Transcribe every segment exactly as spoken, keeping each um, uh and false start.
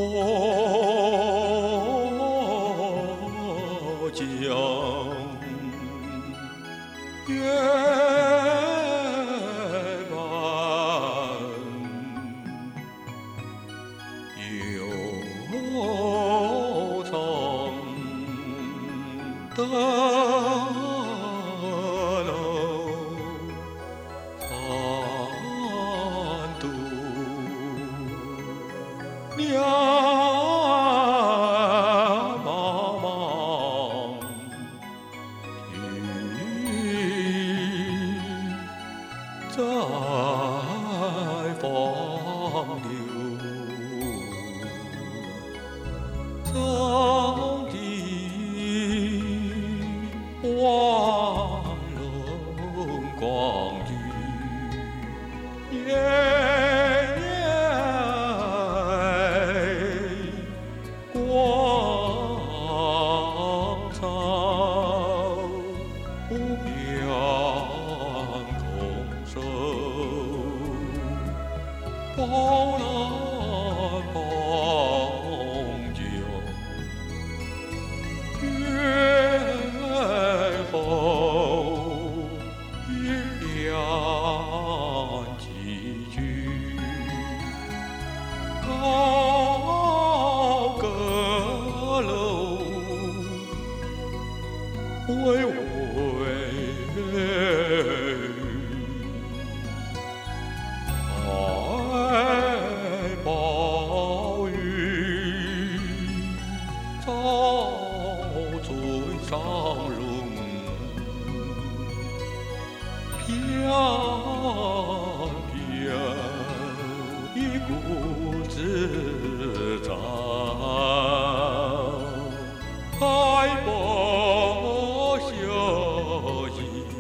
我将夜半悠长的路，寒度两茫茫，雨在风流。上帝万轮光阴，夜夜光照，无边空手，包揽风酒。月后鸳鸯几句，高阁楼微微爱暴雨照嘴上容，飘飘一股子长，海波消息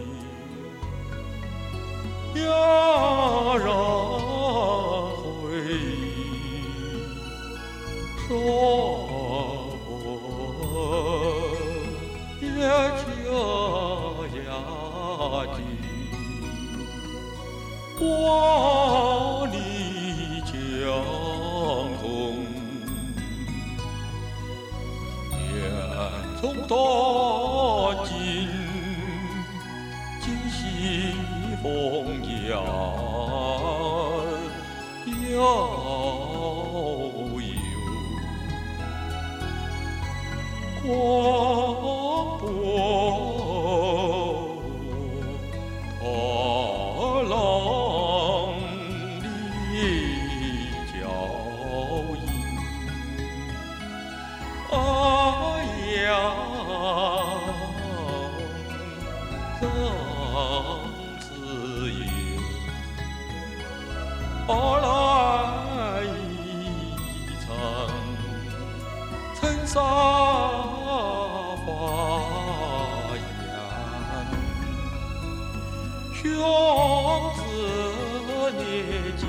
要让回忆说也就下地，万里江东，烟囱断尽，今夕风摇悠悠。广播涛浪里脚印，啊呀，张子夜，而来一场尘沙。花样，兄子年纪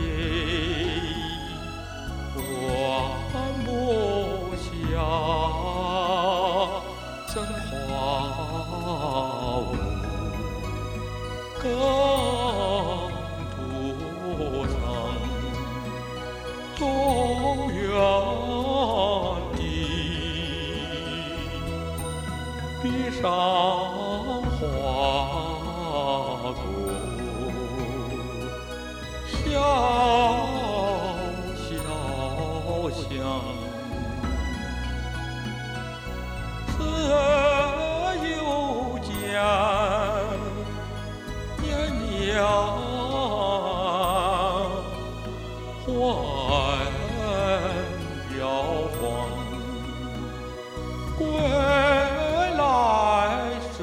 还不下，真话更途上，多远地。闭上花果，笑笑想，自由间年年换摇晃，归来手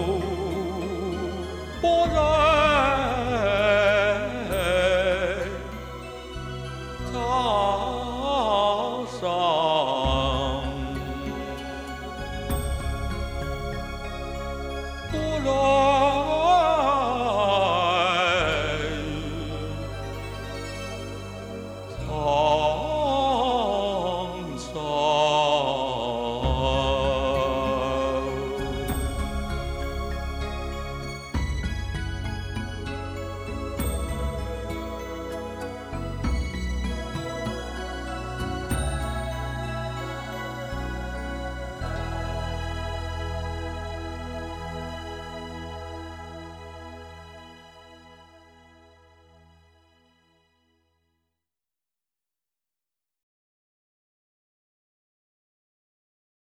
拨人苍上，拨人。